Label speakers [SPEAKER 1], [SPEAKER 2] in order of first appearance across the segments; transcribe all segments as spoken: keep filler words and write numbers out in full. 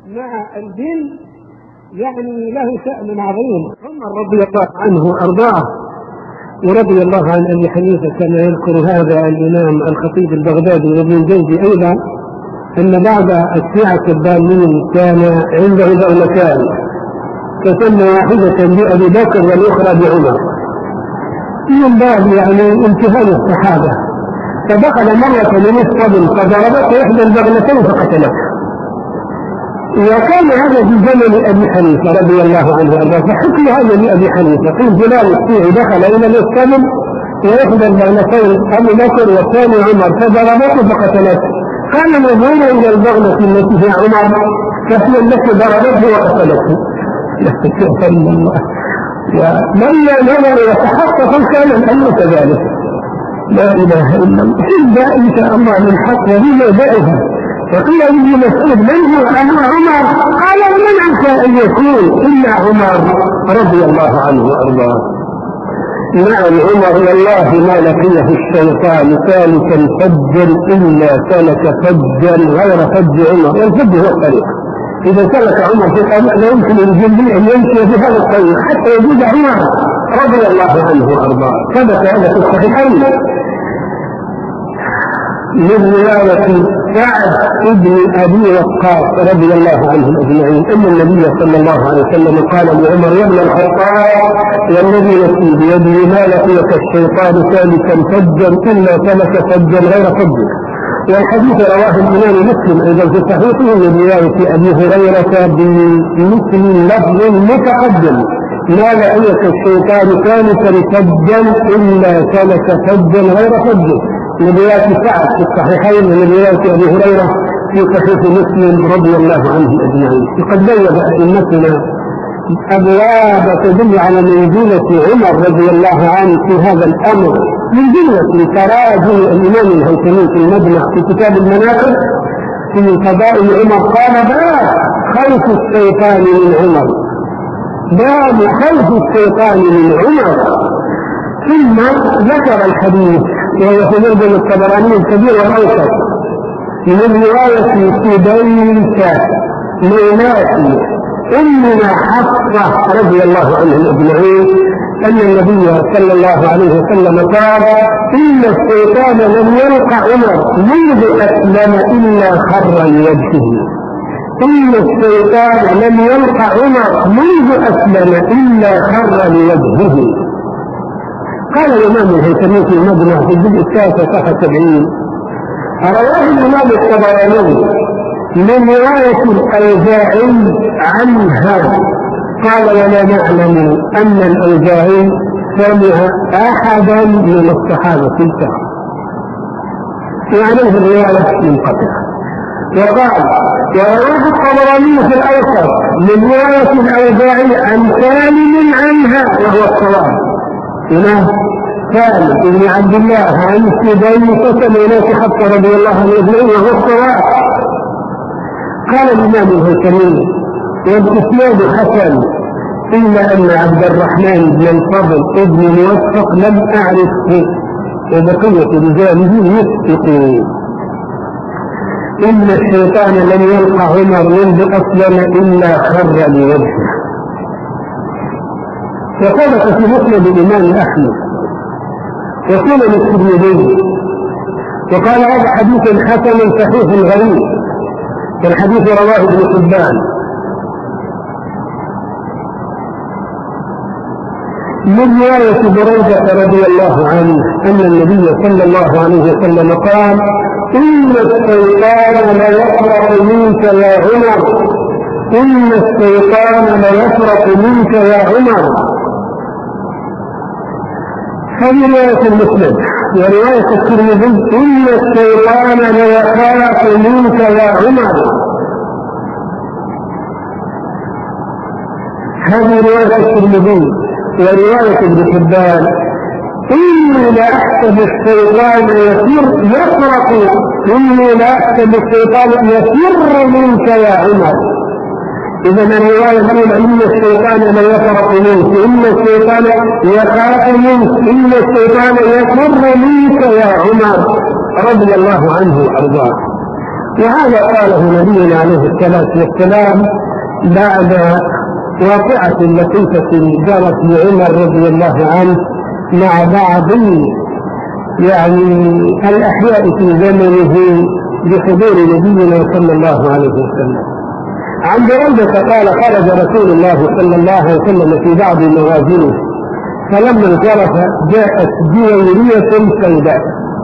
[SPEAKER 1] مع الجن يعني له شأن عظيم. عمر رضي الله عنه وأرضاه ورضي الله عن أبي حنيفة كما يذكر هذا الإمام الخطيب البغدادي وابن الجوزي أيضا أن بعض الشيعة الضالين كان عنده دولتان، تسمى واحدة بأبي بكر والأخرى بعمر من باب يعني امتهان الصحابة، فدخل مرة من الصبن فضربته إحدى البغلتين فقتلته. وكان هذا في زمن أبي حنيفة رضي الله عنه وأرضاه، فحكي هذا لأبي حنيفة في فلان الشيعي دخل إلى الصبن وإحدى البغلتين أبي بكر والثاني عمر فضربته فقتلته. قال نظرنا إلى البغلة التي هي عمر فهي التي ضربته وقتلته. سبحان الله. ولما نظر وتحقق كان الأمر كذلك. لا إله إلا الله. إلا إن شاء الله من حق وهي ذائها. فقيل ابن مسعود من هو؟ أنا عمر. قال من عسى أن يكون إلا عمر رضي الله عنه وأرضاه. نعم عمر والله ما لقيه الشيطان ثالثا فجا إلا سلك فجا غير فج عمر. والفج هو الطريق. إذا سلك عمر في طريق لا يمكن للجن أن يمشي في هذا الطريق حتى يجوز عمر رضي الله عنه وأرضاه. ثبت هذا في الصحيحين من رواية سعد ابن أبي وقاص رضي الله عنهم أجمعين أن النبي صلى الله عليه وسلم قال لعمر يا ابن الخطاب والذي نفسي بيده ما لقيك الشيطان ثالثا فجا إلا سلك فجا غير فجك. والحديث رواه الإمام مسلم أيضا في صحيحه من رواية أبي هريرة بمثل لفظ متقدم ما لقيك الشيطان ثالثا فجا إلا سلك فجا غير فجك. من رواية سعد في الصحيحين من رواية أبي هريرة في صحيح مسلم رضي الله عنه أجمعين. وقد بين أئمتنا أبواب تدل على منزلة عمر رضي الله عنه في هذا الأمر من جملة تراجم الإمام الهيثمي في المجمع في كتاب المناقب في فضائل عمر قال باب خوف الشيطان من عمر، باب خوف الشيطان من عمر. ثم ذكر الحديث وهو في مرجم الطبراني الكبير والأوسط من رواية سديسة مولاتي أمنا حفصة رضي الله عنهم أجمعين أن النبي صلى الله عليه وسلم قال إن الشيطان لم يلقى عمر منذ أسلم إلا خر لوجهه. إن الشيطان لم يلقى عمر منذ أسلم إلا خر لوجهه. قال الإمام الهيثمي في المجمع في الجزء الثالث صفحة سبعين رواه الإمام الطبراني من رواية الأوزاعي عنها قال ولا نعلم أن الأوزاعي سمع أحدا من الصحابة الكرام وعليه الرواية منقطعة. وقال ورواه الطبراني في الأوسط من رواية الأوزاعي عن سالم عنها وهو الصواب هنا سالم بن عبد الله عن سديسة مولاتي حفصة رضي الله عنه وهو الصواب. قال الإمام الهيثمي والإسناد حسن إلا أن عبد الرحمن بن الفضل ابن موفق لم أعرفه وبقية رجاله يسقطون. إن الشيطان لم يلقى عمر منذ أسلم إلا خر لوجهه. وثبت في مسند الإمام أحمد وسنن الترمذي وقال هذا حديث حسن صحيح غريب والحديث رواه ابن حبان. من رواية بريدة رضي الله عنه أن النبي صلى الله عليه وسلم قال إن الشيطان ليفرق منك يا عمر، إن الشيطان ليفرق منك يا عمر. هذه رواية المسلم ورواية الترمذي إن الشيطان ليخاف منك يا عمر. هذه رواية الترمذي ورواية ابن حبان إني لأحسب الشيطان يفر يفرق إني لأحسب الشيطان يفر منك يا عمر. إذا الرواية تقول إن الشيطان لا يفرق منك، إن الشيطان يخاف منك، إن الشيطان يفر منك يا عمر رضي الله عنه وأرضاه. وهذا قاله نبينا عليه الصلاة والسلام بعد واقعة لطيفة جرت لعمر رضي الله عنه مع بعض يعني الأحياء في زمنه بحضور نبينا صلى الله عليه وسلم. عن بريدة قال خرج رسول الله صلى الله عليه وسلم في بعض مغازيه، فلما انصرف جاءت جويرية سوداء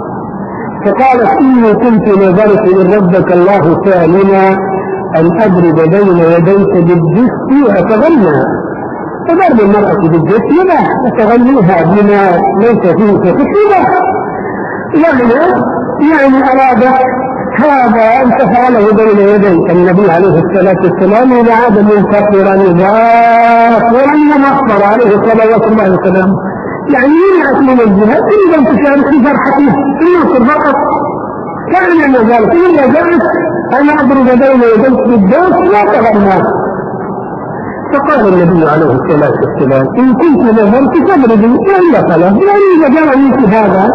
[SPEAKER 1] فقالت إني كنت نذرت من ربك الله سالما أن أضرب بين يديك بالجسد وأتغنى. فضرب المرأة بالجسد يباح، وتغنيها بما ليس فيه فكشبه، يعني يعني أراد هذا أن تفعله بين يدي النبي عليه الصلاة والسلام إذا عاد منتصرا ظافرا ومصبر عليه صلوات الله وسلامه، يعني ينعت من الجهاد إذا تشارك في فرحته النصر فقط كان من ذلك إلا جاءت أن أضرب بين يديك بالدوس لا تغنى. فقال النبي عليه الصلاة والسلام إن كنت نظرت فاضربي إلا خلاص، يعني إذا جاء منك هذا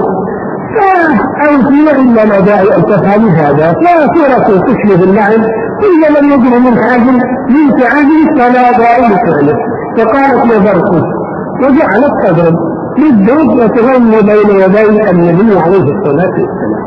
[SPEAKER 1] فأنت إلا لا داعي أن تفعلي هذا، فصورة تشبه اللعن إلا لم يجر من عاجل من عاجل فلا داعي لفعله. فقالت نظرت وجعلت تضرب بالدوس وتغني بين يدي النبي عليه الصلاة والسلام.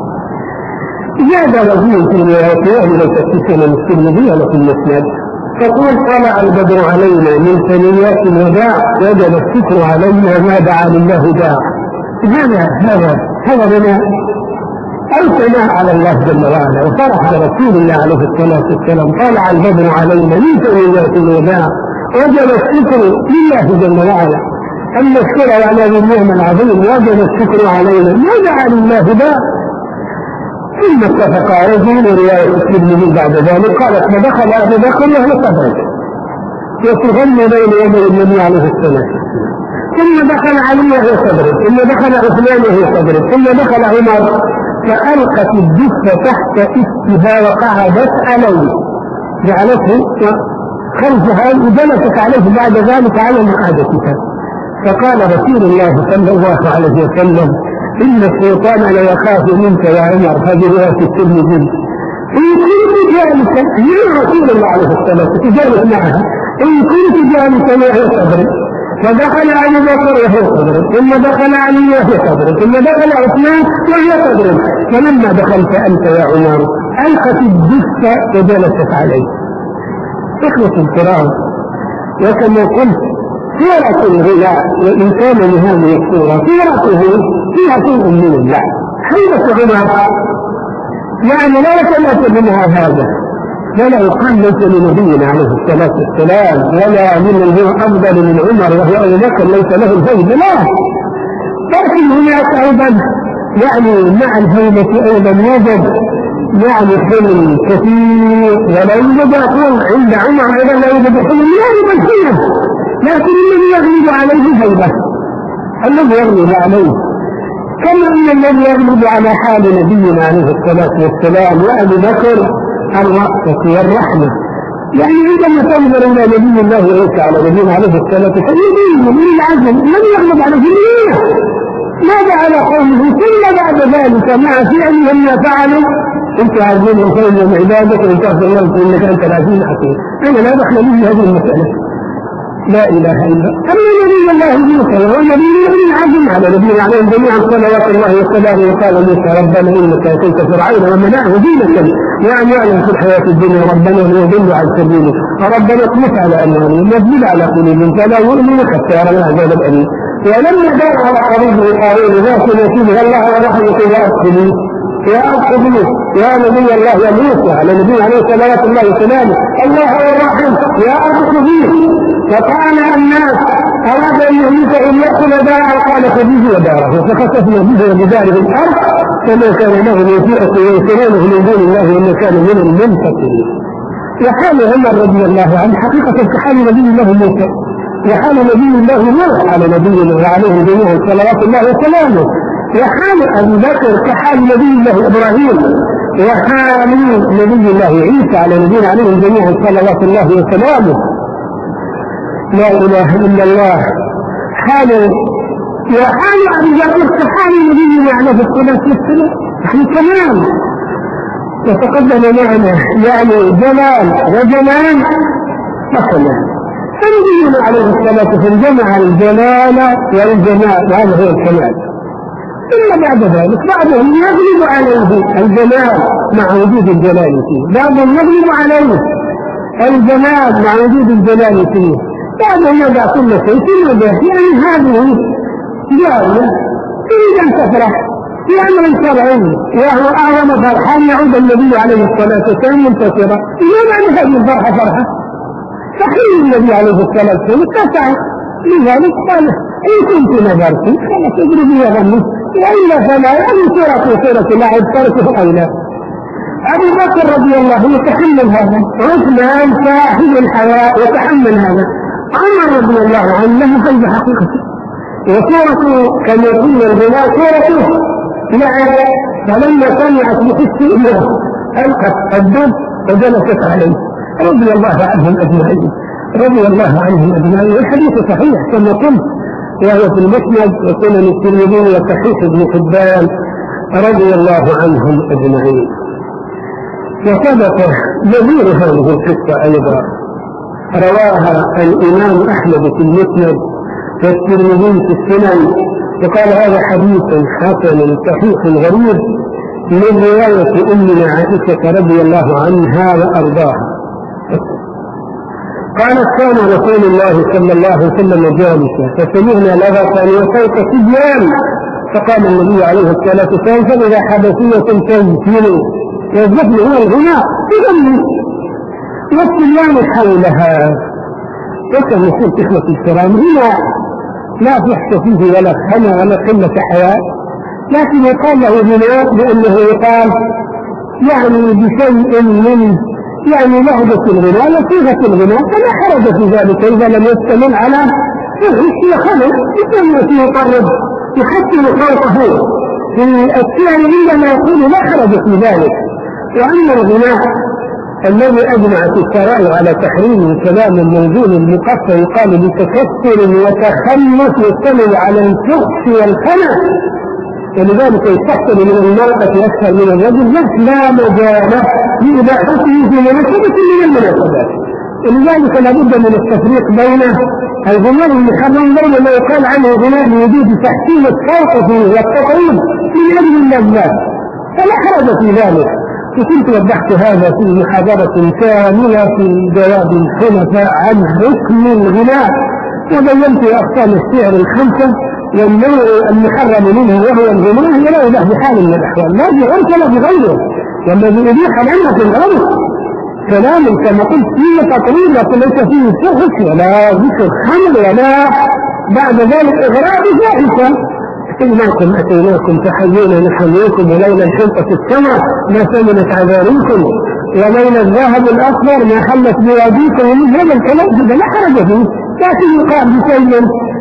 [SPEAKER 1] زاد رجل في الروايات ليس تسلم الترمذي ولا في المسند فقول طلع البدر علينا من ثنيات الوداع وجب الستر علينا ما دعا لله داع. هذا هذا هذا بناء أو ثناء على الله جل وعلا، وفرح رسول الله عليه الصلاة والسلام طلع البدر علينا من ثنيات الوداع وجب الستر لله جل وعلا. أما الشكر على هذه النعمة العظيم وجب الشكر علينا ما دعا لله داع. ثم اتفق رجل رواية الترمذي بعد ذلك قالت فدخل أبو بكر وهو صدرك وتغني بين يدي النبي عليه الصلاة والسلام، ثم دخل علي وهو صدرك، ثم دخل عثمان وهو صدرك، ثم دخل عمر فألقت الجثة تحت إستها وقعدت عليه جعلته خلفها وجلست عليه بعد ذلك على مقعدتها. فقال رسول الله صلى الله عليه وسلم إن الشيطان لا يخاف منك يا عمر. هذه رواية الترمذي. إن كنت جالسا يا رسول الله عليه الصلاة والسلام تجالس معها إن كنت جالسا وهي صدرك، فدخل علي بكر وهي صدرك، ثم دخل علي وهي صدرك، ثم دخل عثمان وهي صدرك، فلما دخلت أنت يا عمر ألقت الجثة وجلست عليه. إخوة الكرام، وكما قلت سيرة الغلاء والإنسان لهذه الصورة سيرته فيها شيء من الله. حيث عمر يعني لا يتماثل منها هذا، ولا يقال ليس لنبينا عليه الصلاة والسلام ولا من هو أفضل من عمر وهو أبو بكر ليس له الهيبة، لا، لكن هناك أيضا يعني مع الهيبة أيضا وجد يعني حلم كثير، ولا يوجد أقول عند عمر أيضا لا يوجد حلم لا يوجد حلم، لكن الذي يغلب عليه هيبة، الذي يغلب عليه كما أن الذي يغلب على حال نبينا عليه الصلاة والسلام وأبي بكر الرأفة والرحمة. يعني عندما تنظر إلى نبي الله عيسى على نبينا عليه الصلاة والسلام يبين من العزم لم يغلب على جميعه، ماذا على قومه ثم بعد ذلك مع فعلهم ما فعلوا انت عزيز وخير من عبادك وان تغفر لهم انك انت العزيز الحكيم. انا لا دخل لي هذه المسألة، لا إله إلا أما نبي الله موسى وهو نبي العزم على نبينا عليهم جميعا صلوات الله وسلامه. وقال موسى ربنا إنك أتيت فرعون ومنعه دينك يعني يعلم في الحياة الدنيا ربنا ليضل عن سبيله فربنا اطمس على أموالهم واجبل على قلوبهم فلا يؤمنوا حتى يروا العذاب الأليم. ولما دار على قريبه قارون ذاك يتيبها الله ورحمة وأدخلوا يا أدخلوا يا نبي الله يا موسى على نبي عليه صلوات الله وسلامه الله هو الرحيم يا أدخلوا. فقال الناس أراد أن يهلك إن يأكل داره قال خذيه وداره فخسفنا به وبداره الأرض فما كان له يطيعه ويسرونه من دون الله وما كان من المنتصرين. وحال عمر رضي الله عنه حقيقة كحال نبي الله موسى وحال نبي الله نوح على نبينا وعليه جميعا صلوات الله وسلامه. وحال أبي بكر كحال نبي الله إبراهيم وحال نبي الله عيسى على نبينا عليه جميعا صلوات الله وسلامه. لا إله إلا الله. حال وحال أبي بكر كحال نبينا عليه الصلاة والسلام يعني كمان. وتقدم معنا يعني جلال وجمال حسنا، فنبينا عليه الصلاة والسلام جمع الجلال والجمال، وهذا هو الكمال. ثم بعد ذلك بعضهم يغلب عليه الجمال مع وجود الجلال فيه، بعضهم يغلب عليه الجمال مع وجود الجلال فيه، بعضهم يضع كل شيء في وجهه. يعني هذه جارية تريد أن تفرح في أمر شرعي وهو أعظم فرحة يعود النبي عليه الصلاة والسلام منتصرا. لماذا هذه الفرحة فرحة؟ صحيح النبي عليه الصلاة والسلام اتسع، لذلك قال إن كنت نذرت خلاص اضربي وغني، وإلا فلا يعني سورة سورة لعب تركه أولى. أبو بكر رضي الله عنه يتحمل هذا، عثمان صاحب الحياء يتحمل هذا، عمر رضي الله عنه له قلب حقيقته. وسورة كما قلنا الغناء سورته لعب، فلما سمعت باستئناف ألقت الدم وجلست عليه رضي الله عنهم أجمعين، رضي الله عنهم أجمعين. والحديث صحيح كما قلت، وهو في المسند وسنن الترمذي وصحيح ابن حبان رضي الله عنهم أجمعين. وثبت نظير هذه القصة أيضا رواها الإمام أحمد في المسند والترمذي في السنن، وقال هذا حديث حسن صحيح غريب من رواية أمنا عائشة رضي الله عنها وأرضاها. قالت كان رسول الله صلى الله عليه وسلم جالسا فسمعنا لغطا وصوت صبيان، فقال النبي عليه الصلاة والسلام فإذا حدثية تنزل والذبل هو الغناء تغني والصبيان حولها. وكما يقول إخوة الكرام غناء لا فحش فيه ولا خنا ولا قلة حياء، لكن يقال له غناء لأنه يقال يعني بشيء من يعني لهجة الغناء وصيغة الغناء، فلا حرج في ذلك إذا لم يشتمل على فحش وخنا، بسنة يقرب يحسن صوته في الشعر عندما يقول لا حرج في ذلك. وأما الغناء الذي أجمعت الشرائع على تحريمه كلام الموزون المقصر يقال بتكسر وتخلف يشتمل على الفحش والخنا، ولذلك يستحسن من المرأة أكثر من الرجل، لا مجال لإباحته في مناسبة من المناسبات. ولذلك لابد من التفريق بين الغناء المحرم بين ما يقال عنه غناء لوجود تحسين الصوت فيه والتطريب من أجل اللذات، فلا حرج في ذلك. وكنت وضحت هذا في محاضرة كاملة في جواب الحنفاء عن حكم الغناء، وبينت أقسام الشعر الخمسة والنوع المحرم منه وهو الغناء ولا يباح بحال من الأحوال، لا بعرف ولا بغيره. والذي يبيح العلم في الغرب كلام كما قلت فيه تطريب وليس فيه فحش ولا ذكر خمر ولا بعد ذلك إغراء بفاحشة. إنكم أتيناكم فحيينا نحييكم ولولا الحنطة السماء ما ثمنت عذاريكم ولولا الذهب الأصفر ما حلت بواديكم. ومن هذا الكلام هذا لا حرج فيه، لكن يقال بشيء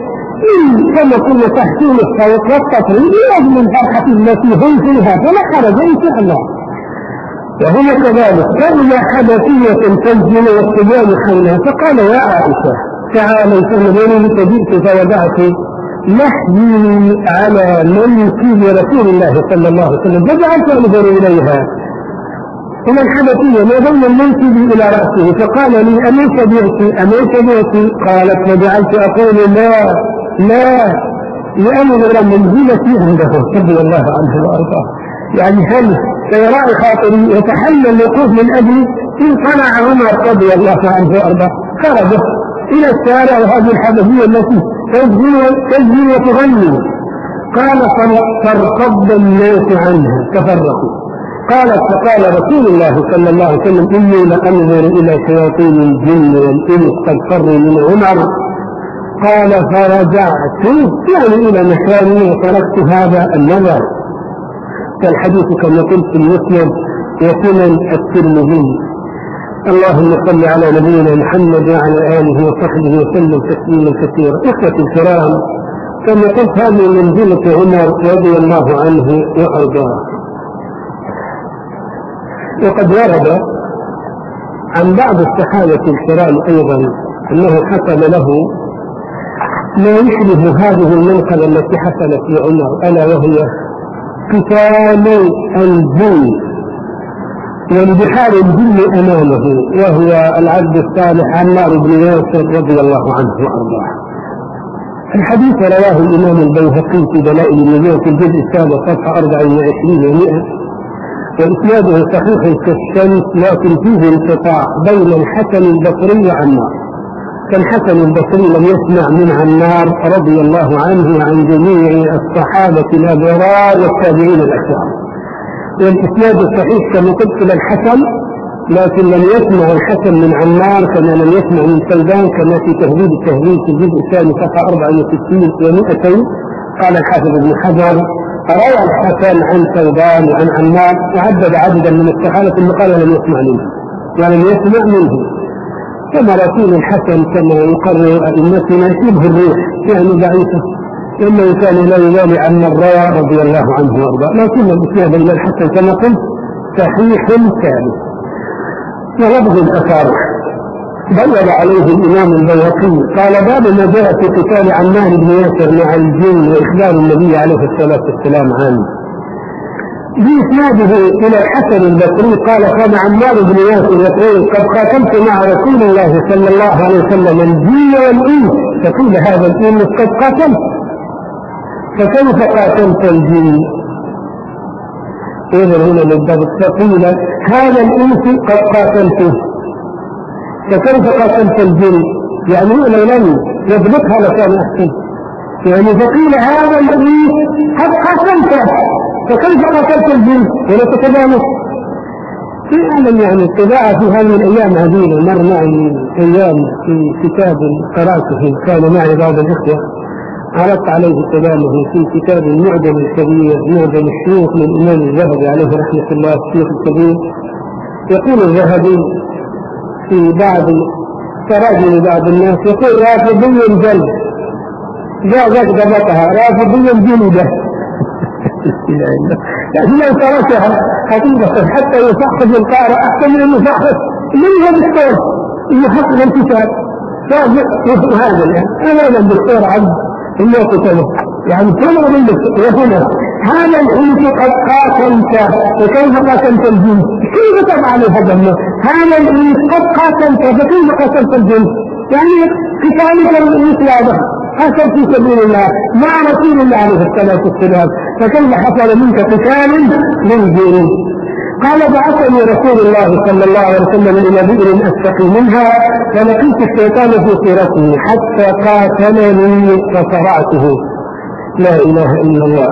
[SPEAKER 1] كما قلنا تحسين الصوت والتطريب لأجل الفرحة التي هم فيها، فلا حرج إن شاء الله. وهنا كذلك فإذا حدثية تنزل والصبيان حولها، فقال يا عائشة تعالي فانظري، فجئت فوضعت نحيي على منكب رسول الله صلى الله عليه وسلم فجعلت انظر اليها الى الحدثيه ما بين المنكب الى راسه، فقال لي امن شبعت امن شبعت؟ قالت فجعلت اقول لا لا لانظر منزلتي عنده رضي الله عنه وارضاه. يعني هل سيراعي خاطري يتحمل الوقوف من اجلي؟ انقلع عمر رضي الله عنه وارضاه خرج الى الشارع وهذه الحدثيه التي تجري وتغني. قال فارتض الناس عنها تفرقوا. قالت فقال رسول الله صلى الله عليه وسلم إني لأنظر إلى شياطين الجن والإنس قد فروا من عمر. قال فرجعت يعني إلى مكاني وتركت هذا النظر. فالحديث كما قلت في المسند وسنن الترمذي. اللهم صل على نبينا محمد وعلى آله وصحبه وسلم تسليما كثيرا. إخوتي الكرام كما قلت هذه منزلة عمر رضي الله عنه وأرضاه. وقد ورد عن بعض الصحابة الكرام أيضا أنه حصل له ما يشبه هذه المنقبة التي حصلت لعمر، ألا وهي قتال الجن. والبحار الجن أمامه، وهو العبد الصالح عمار بن ياسر رضي الله عنه وأرضاه. الحديث رواه الإمام البيهقي في دلائل النبوة في الجزء السابع صفحة أربعة وعشرين ومئة، وإسناده صحيح كالشمس، لكن فيه انقطاع بين الحسن البصري وعمار، فالحسن البصري لم يسمع من عمار رضي الله عنه وعن جميع الصحابة الأبرار والتابعين الأكرام. والإسناد الصحيح كما قلت للحسن، لكن لم يسمع الحسن من عمار كما لم يسمع من سلمان، كما في تهذيب التهذيب في الجزء الثاني صفحة أربعة وستين ومئتين. قال الحافظ ابن حجر: روى الحسن عن سلمان وعن عمار، وعدد عددا من الصحابة ثم قال لم يسمع منه، ولم يسمع منه. فمراسيل الحسن كما يقرر أئمتنا شبه الروح، يعني ضعيفة، إنه كان لا يبالي عن الروى رضي الله عنه وارضاه، لكن الإسناد إلى الحسن كما قلت صحيح ثابت. ولفظ الأثار بين عليه الإمام البيهقي قال: باب ما جاء في قتال عمار بن ياسر مع الجن وإخبار النبي عليه الصلاة والسلام عنه. بإسناده إلى الحسن البصري قال: كان عمار بن ياسر يقول: قد قاتلت مع رسول الله صلى الله عليه وسلم الجن والإنس. فقيل: هذا الإنس قد قاتلت، فكيف قاتلت الجن؟ إذن هنا بالضبط. فقيل: هذا الإنس قد قاتلته، فكيف قاتلت الجن؟ يعني لو لم يضبطها لكان أحسن. يعني فقيل: هذا الإنس قد قاتلته، فكيف قاتلت الجن؟ ولا تتبانه فعلا. يعني الطباعة في هذه الأيام عديدة. مر معي أيام في كتاب قرأته، كان معي بعض الإخوة، عرضت عليه كلامه في كتاب المعجم الكبير، معجم الشيوخ للإمام الذهبي عليه رحمة الله، الشيخ الكبير. يقول الذهبي في بعض تراجم بعض الناس، يقول: رافضي جلد، جاء ذاك ضبطها رافضي جلده. لكن لو تركها حقيقة حتى يصحف القارئ أحسن من المصحف من هو بالصوت يحط الانتساب هذا. الآن أنا الدكتور عبد الله كتبه يعني كل من وهنا هذا الإنس قد قاتلت، وكيف قاتلت الجن؟ كيف تفعل هذا الناس؟ هذا الإنس قد قاتلت، فكيف قاتلت الجن؟ يعني قتالك الإنس واضح، قاتل في سبيل الله مع رسول الله عليه الصلاة والسلام، فكيف حصل منك قتال للجن؟ قال: بعثني رسول الله صلى الله عليه وسلم إلى بئر أستقي منها، فلقيت الشيطان في صورته حتى قاتلني فصرعته. لا إله إلا الله.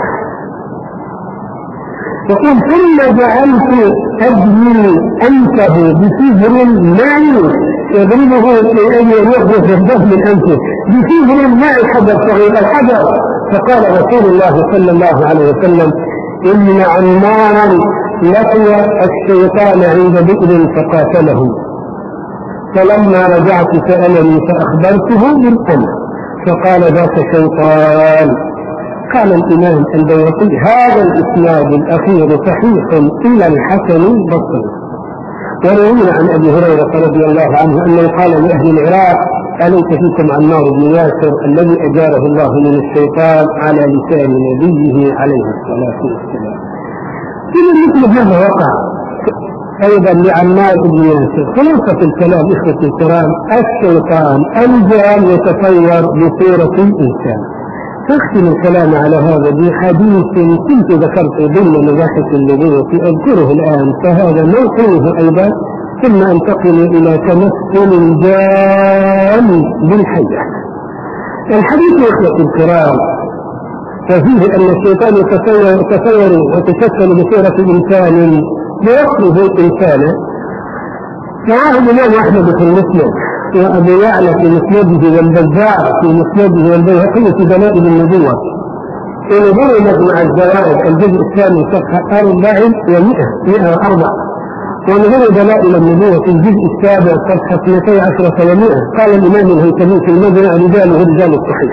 [SPEAKER 1] يقول: ثم جعلت أبني أنفه بسجر معي يضربه لأن يغرف الدم من أنفه بسجر معي حجر صغير الحجر. فقال رسول الله صلى الله عليه وسلم: إن عمارا لقي الشيطان عند بئر فقاتله، فلما رجعت سألني فأخبرته بالأمر، فقال: ذاك شيطان. قال الإمام البيهقي: هذا الإسناد الأخير صحيح إلى الحسن البصري. وروينا عن أبي هريرة رضي الله عنه أنه قال لأهل العراق: أليس فيكم عمار بن ياسر الذي أجاره الله من الشيطان على لسان نبيه عليه الصلاة والسلام. إذا مثل هذا وقع أيضا لعمار بن ياسر. خلاصة الكلام إخوة الكرام: الشيطان الجان يتطور بصورة الإنسان. أختم الكلام على هذا بحديث كنت ذكرت ضمن مباحث النبوة أذكره الآن، فهذا موقعه أيضا، ثم أنتقل إلى تمثل الجان بالحية. الحديث إخوة الكرام ففيه أن الشيطان يتصور وتشكل بصورة إنسان ويقلب إنسانا. معه الإمام أحمد في المسند، وأبو يعلى في مسنده، والبزار في مسنده، والبيهقي في دلائل النبوة. ونظر مجمع الزوائد الجزء الثاني صفحة أربع ومئة مئة وأربع، ونظر دلائل النبوة في الجزء السابع صفحة اثنتي عشرة ومئة. قال الإمام الهيثمي في المجمع: رجاله رجال الصحيح.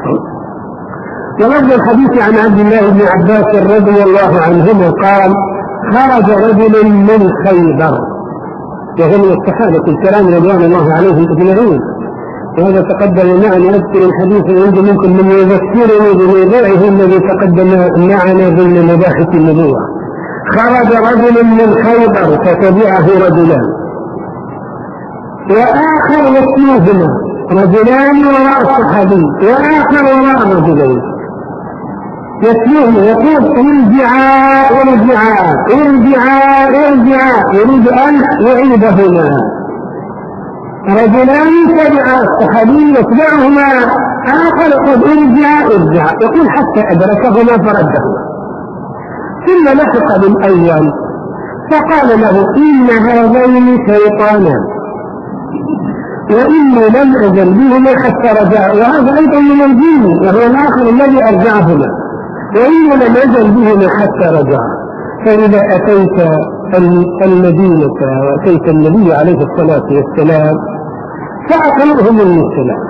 [SPEAKER 1] ولفظ الحديث عن عبد الله بن عباس رضي الله عنهما قال: خرج رجل من خيبر، وهم الصحابة الكرام رضوان الله عليهم أجمعين، وهذا تقدم معنا. أذكر الحديث عند منكم من يذكرني بموضوعه الذي تقدم معنا ضمن مباحث النبوة. خرج رجل من خيبر فتبعه رجلان وآخر يتلوهما، رجلان وراء الصحابي وآخر وراء رجلين يتلوهما يقول ارجعا ارجعا ارجعا ارجعا، يريد أن يعيدهما. رجلان تبع الصحابي يتبعهما، آخر يقول ارجع ارجع، يقول حتى أدركهما فردهما. ثم لحق بالأول فقال له إن هذين شيطانان وإني لم أزل بهما حتى رجع، وهذا أيضا من الجن وهو الآخر الذي أرجعهما، وإني لم أزل بهما حتى رجع. فإذا أتيت المدينة وأتيت النبي عليه الصلاة والسلام فأقرهم من السلام،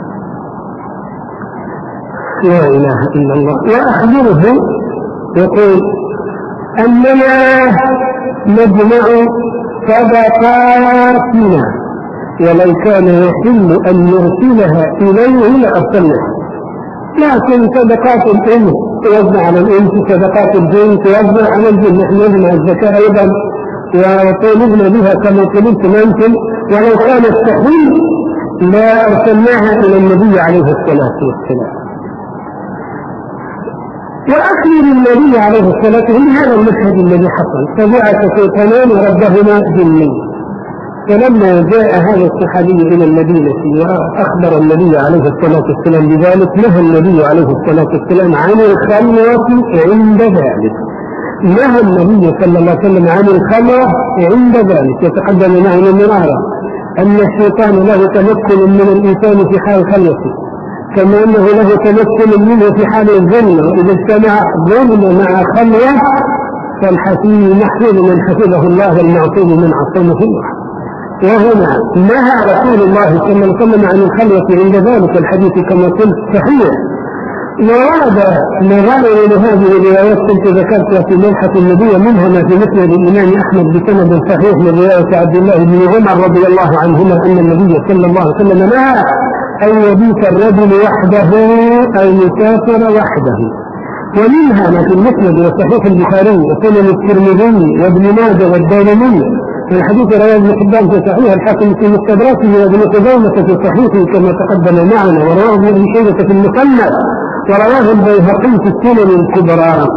[SPEAKER 1] لا إله إلا الله، وأخبره يقول أننا نجمع صدقاتنا ولو كان يحل أن يرسلها إليه لأرسلناها، لكن صدقات الإنس توزع على الإنس، صدقات الجن توزع على الجن، نحن نجمع الزكاة أيضا وطالبنا بها كما طلبتم أنتم، ولو كانت تحل لا أرسلناها إلى النبي عليه الصلاة والسلام. وأخير النبي عليه الصلاة والسلام هذا المشهد الذي حصل، فبعث شيطانان وردهما جنين. فلما جاء هذا الصحابي إلى المدينة وأخبر النبي عليه الصلاة والسلام بذلك، نهى النبي عليه الصلاة والسلام عن الخمرة عند ذلك، نهى النبي صلى الله عليه وسلم عن الخمرة عند ذلك. يتقدم معنا مرارا أن الشيطان له تمكن من الإنسان في حال خلوته، كما أنه له تمكن منه في حال الظلم، وإذا اجتمع ظلم مع خلوة فالحكيم محفوظ من حفظه الله والمعصوم من عصمه الله. وهنا نهى رسول الله صلى الله عليه وسلم عن الخلوة عند ذلك الحديث كما قلت صحيح. وورد مغالي لهذه الروايات كنت ذكرتها في ملحة النبي، منها ما في مسند الإمام أحمد بسند صحيح من رواية عبد الله بن عمر رضي الله عنهما أن النبي صلى الله عليه وسلم نهى أن يبيت الرجل وحده أو يسافر وحده. ومنها ما في المسند وصحيح البخاري وسنن الترمذي وابن ماجه والدارمي في الحديث رواه ابن حبان في صحيح، الحاكم في مستدركه وابن خزيمة في صحيحه كما تقدم معنا، ورواه ابن شيبة في المصنف، ورواه البيهقي في السنن الكبرى.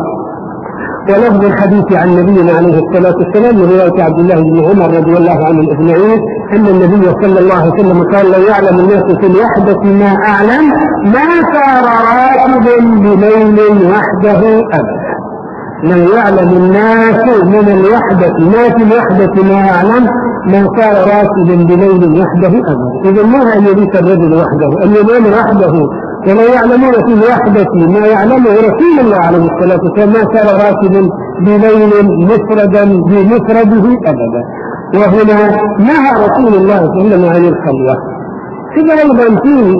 [SPEAKER 1] ولفظ الحديث عن نبينا عليه الصلاة والسلام من رواية عبد الله بن عمر رضي الله عنه الأجمعين أن النبي صلى الله عليه وسلم قال لو يعلم الناس في الوحدة ما أعلم ما صار راكب بليل وحده أبدا. لو يعلم الناس من الوحدة ما في الوحدة ما أعلم ما صار راكبا بليل وحده أبدا. إذا ما أن يبيت الرجل وحده، أن ينام وحده، ولا يعلمون في الوحدة ما يعلمه رسول الله عليه الصلاة والسلام ما صار راكبا بليل مفردا بمفرده أبدا. وهنا نهى رسول الله صلى الله عليه وسلم عن الخلوة. كذا أيضا فيه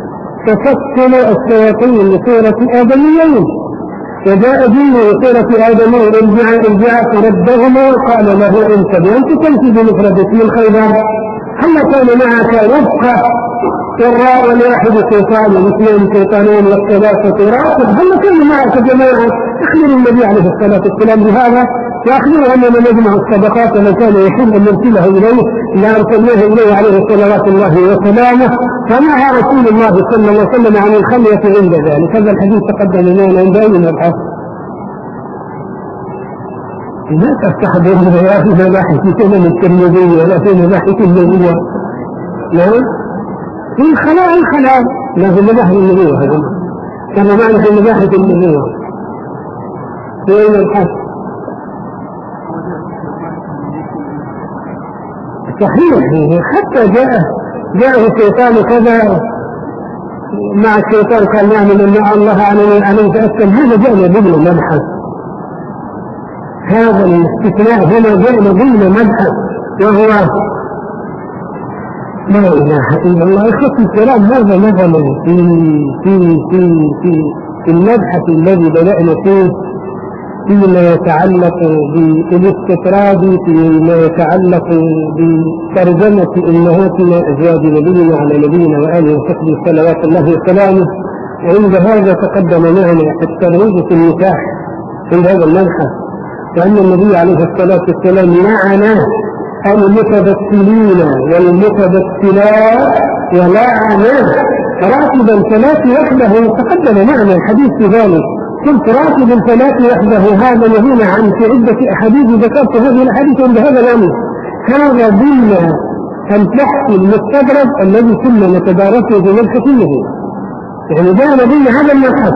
[SPEAKER 1] تفصل الشياطين لصورة آدميين، وجاء دين لصورة آدمي ارجع ارجع فردهما وقال له انتبه أنت تمشي بمفردك من خيبر، هل كان معك رفقة قراء والواحد شيطان واثنين شيطانين والثلاثة راكب، هل كان معك جماعة؟ أخبر النبي عليه الصلاة والسلام بهذا، وأخبره أننا نجمع الصدقات لو كان يحل أن نرسله إليه لأرسلناه إليه عليه صلوات الله وسلامه. فنهى رسول الله صلى الله عليه وسلم عن الخلوة عند ذلك. هذا الحديث تقدم معنا عند أي مبحث؟ لا تستحضر الروايات في مباحث سنن الترمذي ولا في مباحث النبوة، لا في الخلاء الخلاء لا في مباحث النبوة، هذا كما معنى في مباحث النبوة في أي مبحث؟ صحيح. حتى جاء جاءه الشيطان كذا مع الشيطان قال نعمل أن الله عليه تأكل، هذا جاءنا ضمن مبحث، هذا الاستثناء هنا جاءنا ضمن مبحث، وهو لا إله إلا الله. إخوتي الكرام، هذا مثلا في في في في في المبحث الذي بدأنا فيه فيما يتعلق بالاستطراد، فيما يتعلق بترجمة أمهاتنا أزواج نبينا على نبينا وآله وصحبه صلوات الله وسلامه. عند هذا تقدم معنا الترغيب في النكاح عند هذا المبحث، وأن النبي عليه الصلاة والسلام لعن المتبتلين والمتبتلات ولعن راتب الفلاة وحده. تقدم معنا الحديث في ذلك. قلت راتب الفلاة وحده هذا نهينا عن في عدة أحاديث ذكرت هذه الأحاديث عند هذا الأمر. هذا ضمن البحث المستدرج الذي كنا نتدارسه في ملكته، يعني ده ضمن هذا المبحث.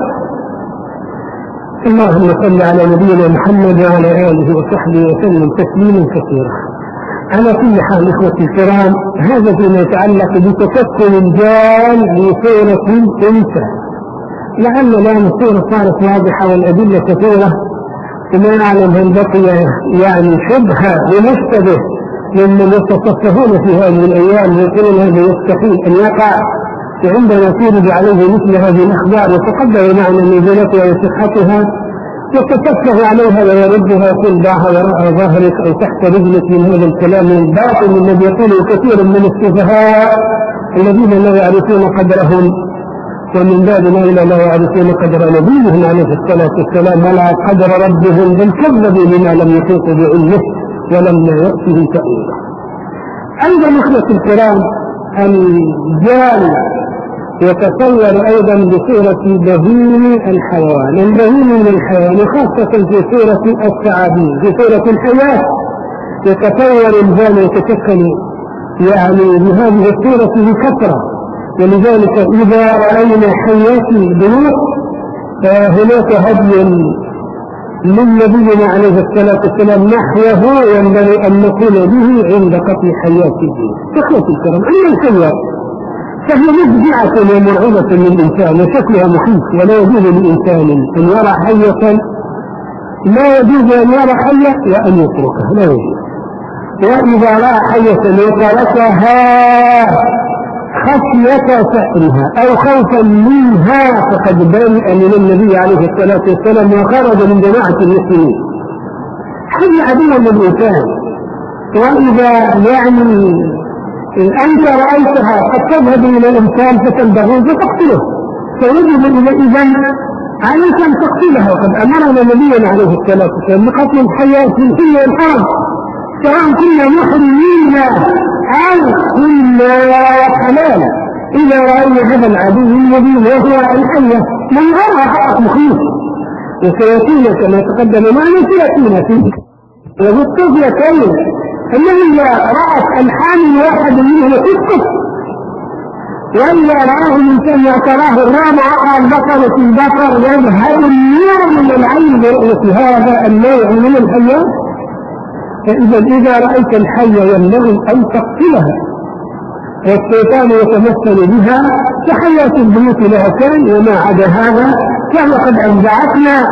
[SPEAKER 1] اللهم صل على نبينا محمد وعلى آله وصحبه وسلم تسليما كثيرا. على كل حال إخوتي الكرام، هذا فيما يتعلق بتكتل الجان بصورة الإنسان. لعل الآن الصورة صارت واضحة والأدلة كثيرة، وما أعلم هل بقي يعني شبهة ومشتبه ممن يتصفهون في هذه الأيام ويقولون هذا يستحيل أن يقع، وعندما تورد عليه مثل هذه الأخبار وتقدم معنا نزولتها وصحتها يتكفه عليها ويردها يقول ضعها وراء ظهرك أو تحت رجلك من هذا الكلام الباطل الذي يقوله كثير من السفهاء الذين لا يعرفون قدرهم، ومن باب أولى لا يعرفون قدر نبيهم عليه الصلاة والسلام ولا قدر ربهم، بل كذبوا لما لم يحيطوا بعلمه ولما يأته تأويله. أيضا إخوة الكرام، الجان يتصور أيضا بصورة بهيم الحيوان، البهيم من الحيوان خاصة في صورة الثعابين، في صورة الحياة يتصور الجان يتشكل يعني بهذه الصورة بكثرة. ولذلك إذا رأينا حيات البيوت فهناك هدي من نبينا عليه الصلاة والسلام نحوه ينبغي أن نقول به عند قتل حيات البيوت. إخوتي الكرام، أما الحيات فهي مفزعة ومرعبة للإنسان وشكلها مخيف، ولا يجوز للإنسان أن يرى حية، لا يجوز أن يرى حية وأن يتركها، لا يجوز. وإذا رأى حية وتركها خشية سحرها أو خوفا منها فقد برئ من النبي عليه الصلاة والسلام وخرج من جماعة المسلمين. هذه عدوة للإنسان. وإذا يعني أنت رأيتها قد تذهب إلى الإنسان فتنبغي فتقتله، فيجب إذن عليك أن تقتلها. وقد أمرنا نبينا عليه الصلاة والسلام بقتل الحياة في الحل والحرم، سواء كنا محرمين أو كنا حلالا. إذا رأينا هذا العدو الذي وهو الحية من غير حق مخيف، وسيكون كما تقدم معنا سيكون فيه وبالطفلتين أنه إذا رأت الحامل واحد منهم تسقط، وإذا رآه الإنسان يعتراه الرابع على البقرة البقر يذهب النور من العين برؤية هذا النوع من الحياة. فإذا إذا رأيت الحية ينبغي أن تقتلها، والشيطان يتمثل بها كحياة البيوت لها كان، وما عدا هذا كان قد أنزعتنا.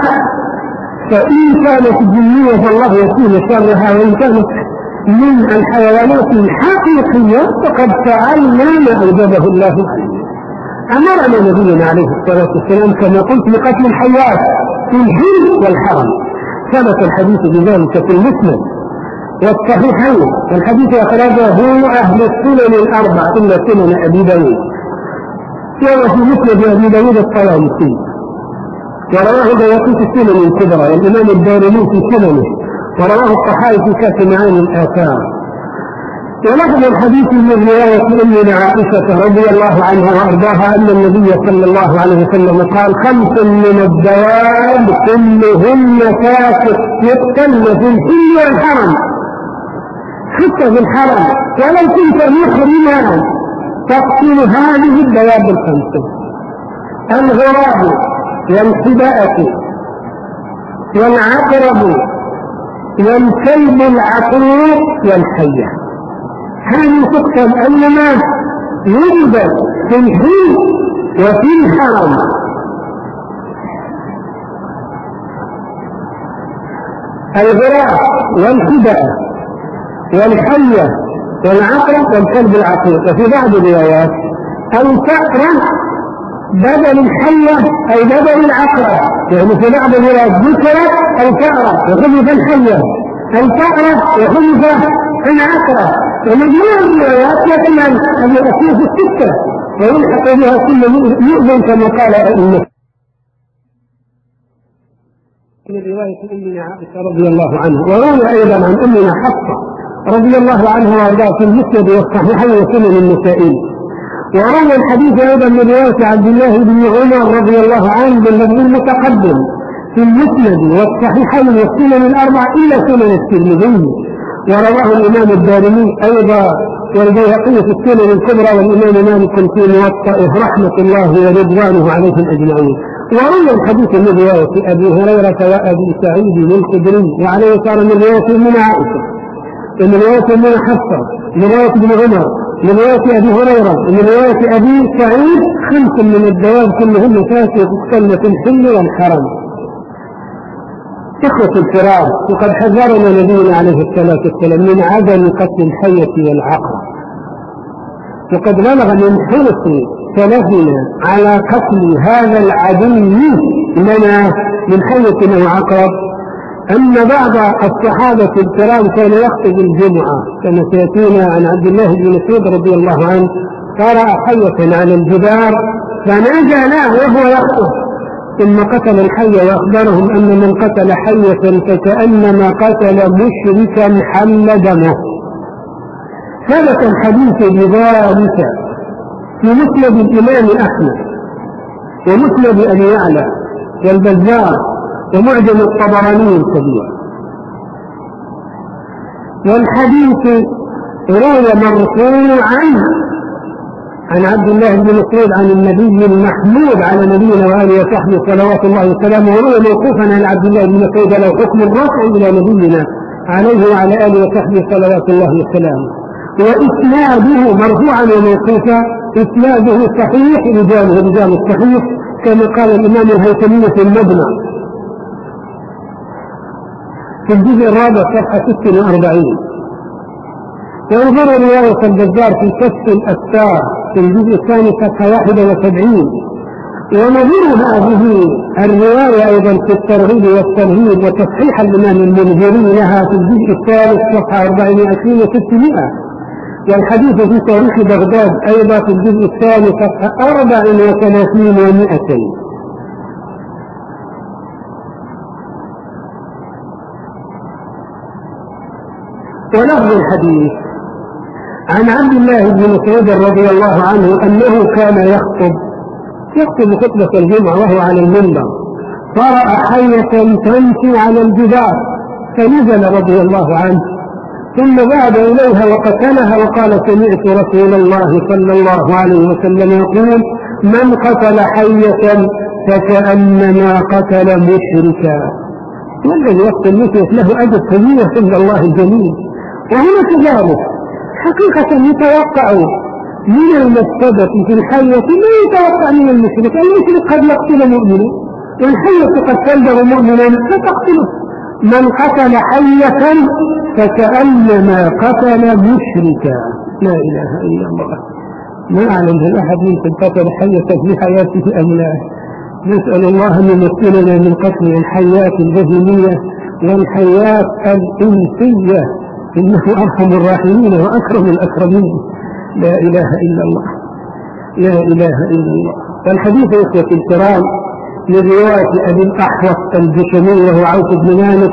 [SPEAKER 1] فإن كانت جنية فالله يكون شرها، وإن كانت من الحيوانات الحقيقية فقد فعلنا ما أوجبه الله عليه. أمرنا نبينا عليه الصلاة والسلام كما قلت بقتل الحيات في الحل والحرم. ثبت الحديث بذلك في المسند والصحيحين، الحديث أخرجه أهل السنن الأربع إلا سنن أبي داود، وفي مسند أبي داود الطيالسي، ورواه البيهقي في السنن الكبرى، والإمام الدارمي في سننه، ورواه الطحاوي في كتاب معاني الآثار. ولفظ الحديث من رواية أمنا عائشة رضي الله عنها وأرضاها أن النبي صلى الله عليه وسلم قال: خمس من الدواب كلهن فاسق يقتلن في الحل والحرم، حتى في الحرم ولو كنت محرما تقتل هذه الدواب الخمس: الغراب والحداءة والعقرب والكلب العقور والحية. هذه تقتل أنما يوجد في الحل وفي الحرم. الغراب والحداءة والحية والعقرب والكلب العقور. وفي بعض الروايات الفأرة بدل الحية أي بدل العقرب، يعني في بعض الروايات ذكرت الفأرة وحذف الحية، الفأرة وحذف العقرب. ومجموع الروايات يتمن أن يكون في الستة ويلحق بها كل يؤذن كما قال النبي. من رواية أمنا عائشة رضي الله عنها، وروي أيضا عن أمنا حفصة رضي الله عنها وأرضاها في المسند والصحيحين وسنن النسائي. وروى الحديث أيضا من رواية عبد الله بن عمر رضي الله عنه باللفظ المتقدم في المسند والصحيحين والسنن الأربع إلا سنن الترمذي. ورواه الإمام الدارمي أيضا والبيهقي في السنن الكبرى والإمام مالك في موطئه رحمة الله ورضوانه عليهم أجمعين. وروى الحديث من رواية أبي هريرة وأبي سعيد الخدري وعليه صار من رواية من عائشة من رواية من حفصة من رواية ابن عمر من رواية أبي هريرة من رواية أبي سعيد خمس من الدواب كلهن فاسق سنة الحل والحرم. إخوة الكرام، وقد حذرنا نبينا عليه الصلاة والسلام من عدم قتل الحية والعقرب، وقد بلغ من حرص سلفنا على قتل هذا العدو لنا من حية أو عقرب أن بعض الصحابة الكرام كان يخطب الجمعة كما سيأتينا عن عبد الله بن مسعود رضي الله عنه قرأ حية على الجدار فنادى له وهو يخطب ثم قتل الحية، وأخبرهم أن من قتل حية فكأنما قتل مشركا حل دمه. ثبت الحديث بذلك في مسند الإمام أحمد ومسند أبي يعلى والبزار ومعجم الطبراني الكبير. والحديث روى مرفوعا عن عبد الله بن مسعود عن النبي المحمود على نبينا وآله وصحبه صلوات الله وسلامه، وروى موقوفا عن عبد الله بن مسعود له حكم الرفع إلى نبينا عليه وعلى آله وصحبه صلوات الله وسلامه. وإسناده مرفوعا وموقوفا إسناده صحيح رجاله رجال الصحيح كما قال الإمام الهيثمي في المبنى في الجزء الرابع صفحة ست وأربعين. وانظر رواية البزار في كشف الأستار في الجزء الثاني صفحة واحدة وسبعين. ونظير هذه الرواية أيضا في الترغيب والترهيب وتصحيح الإمام المنذري لها في الجزء الثالث صفحة أربعين وعشرين وستمائة. والحديث في تاريخ بغداد أيضا في الجزء الثاني صفحة أربع وثلاثين ومائتين. ولفظ الحديث عن عبد الله بن مسعود رضي الله عنه أنه كان يخطب يخطب خطبة الجمعة وهو على المنبر فرأى حية تمشي على الجدار فنزل رضي الله عنه ثم ذهب إليها وقتلها وقال سمعت رسول الله صلى الله عليه وسلم يقول من قتل حية فكأنما قتل مشركا. والذي يقتل مشرك له أجر كبير عند الله الجليل. وهنا كذلك حقيقة يتوقع من المفسدة في الحية ما يتوقع من المشرك. المشرك قد يقتل مؤمنا والحية قد تلدغ مؤمنا فتقتله. من قتل حية فكأنما قتل مشركا. لا إله إلا الله. ما أعلم هل أحد منكم قتل حية في حياته أم لا؟ نسأل الله أن يمكننا من قتل الحيات البهيمية والحيات الإنسية إنه أرحم الراحمين وأكرم الأكرمين. لا إله إلا الله. لا إله إلا الله. والحديث إخوة الكرام من رواية أبي الأحوص الجشمي وهو عوف بن مالك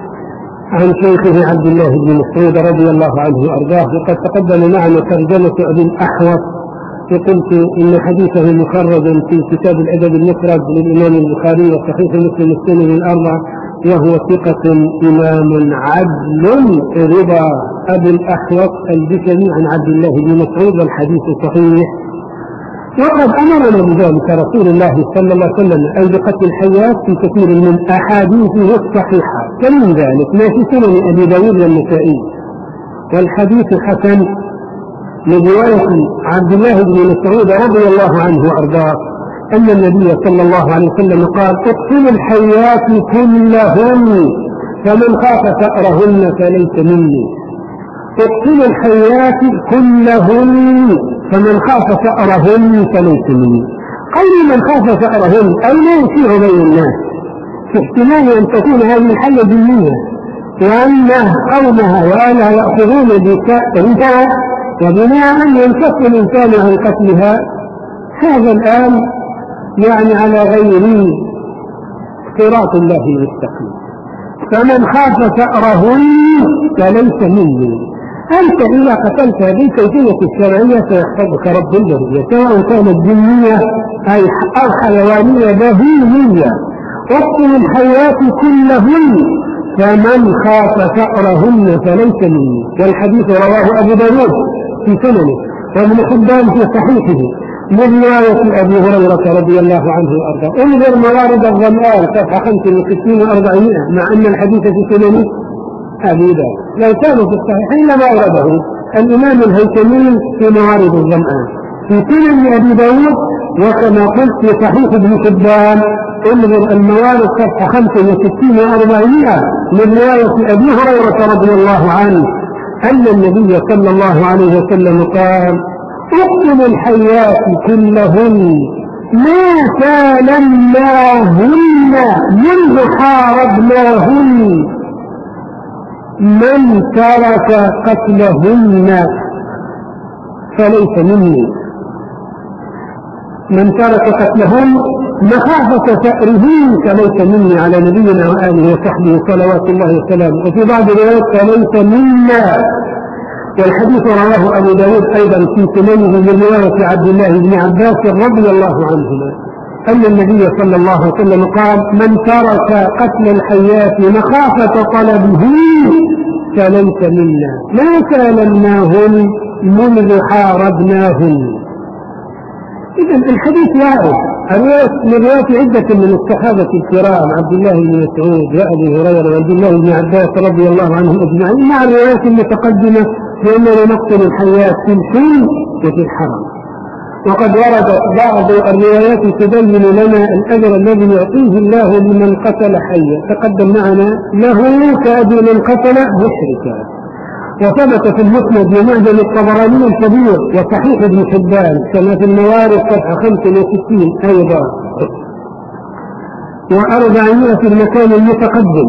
[SPEAKER 1] عن شيخه عبد الله بن مسعود رضي الله عنه وأرضاه. وقد تقدم معنا ترجمة أبي الأحوص وقلت إن حديثه مخرج في كتاب الأدب المفرد للإمام البخاري وصحيح مسلم السنن الأربع وهو ثقة إمام عدل رضا أبي الأحوص الجشمي عن عبد الله بن مسعود والحديث صحيح. وقد أمرنا بذلك رسول الله صلى الله عليه وسلم أي بقتل الحيات في كثير من أحاديثه الصحيحة كمن ذلك ما في سنن أبي داود والنسائي. والحديث حسن من رواية عبد الله بن مسعود رضي الله عنه وأرضاه أن النبي صلى الله عليه وسلم قال اقتلوا الحيات كلهن فمن خاف ثأرهن فليس مني. اقتلوا الحيات كلهن فمن خاف ثأرهن فليس مني. قول من خاف ثأرهن أي لا يشيع بين الناس في احتمال أن تكون هذه الحية جنية وأن قومها وأهلها يأخذون بثأرها وبناء ينكف الإنسان عن قتلها. هذا الآن يعني على غير صراط الله المستقيم. فمن خاف ثأرهن فليس مني. أنت إذا قتلت هذه الكيفية الشرعية فيحفظك رب البرية، سواء كانت جنية أو حيوانية بهيمية. اقتل الحيات كلهن فمن خاف ثأرهن فليس مني. والحديث رواه أبو داود في سننه وابن حبان في صحيحه من رواية أبي هريرة رضي الله عنه وأرضاه. انظر موارد الظمآن صفحة خمسة وستين وأربعمائة، مع أن الحديث في سنن أبي داود. لو كانوا في الصحيحين لما أورده الإمام الهيثمي في موارد الظمآن في سنن أبي داود، وكما قلت في صحيح ابن حبان. انظر الموارد صفحة خمسة وستين وأربعمائة من رواية أبي هريرة رضي الله عنه أن النبي صلى الله عليه وسلم قال: اقتلوا الحيات كلهن ما سالمناهن منذ حاربناهن، من ترك قتلهن فليس مني. من ترك قتلهن مخافة ثأرهن فليس مني، على نبينا وآله وصحبه صلوات الله وسلامه. وفي بعض الروايات فليس منا. والحديث رواه أبو داود أيضا في سننه من رواية عبد الله بن عباس رضي الله عنهما أن النبي صلى الله عليه وسلم قال: من ترك قتل الحيات مخافة طلبه فليس منا، ما سالمناهن منذ حاربناهن. إذا الحديث وارد من رواية عدة من الصحابة الكرام عبد الله بن مسعود وأبي هريرة وعبد الله بن عباس رضي الله عنهم أجمعين، مع الروايات المتقدمة بأننا نقتل الحيات في الحل وفي الحرم. وقد ورد بعض الروايات تبين لنا الأجر الذي يعطيه الله لمن قتل حيا، تقدم معنا له كأجر من قتل مشركا. وثبت في المسند ومعجم الطبراني الكبير وصحيح ابن حبان كما في الموارد صفحة خمسة وستين أيضا وأربعمائة في المكان المتقدم.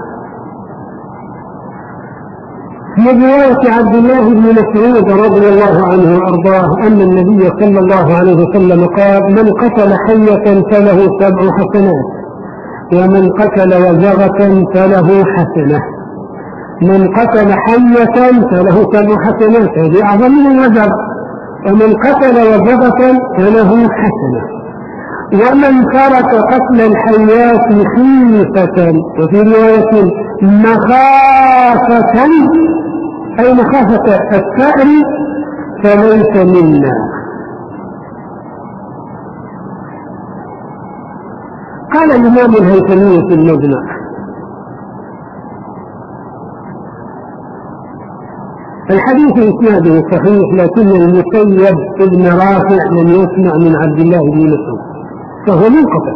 [SPEAKER 1] في رواية عبد الله بن مسعود رضي الله عنه وأرضاه أن النبي صلى الله عليه وسلم قال: من قتل حية فله سبع حسنات، ومن قتل وزغة فله حسنة. من قتل حية فله سبع حسنات، هذه أعظم من الوزغ. ومن قتل وزغة فله حسنة. ومن ترك قتل الحيات خيفة، وفي رواية مخافة أي مخافة الثأر فليس منا. قال الإمام الهيثمي في المجمع: الحديث إسناده صحيح، لكن المسيب ابن رافع لم يسمع من عبد الله بن مسعود فهو منقطع.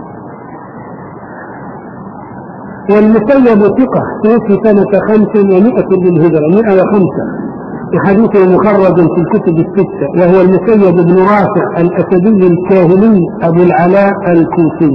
[SPEAKER 1] والمسيب ثقة توفي سنة خمس ومائة للهجرة مائة وخمسة، وحديثه مخرج في الكتب الستة، وهو المسيب بن رافع الأسدي الكاهلي أبو العلاء الكوفي.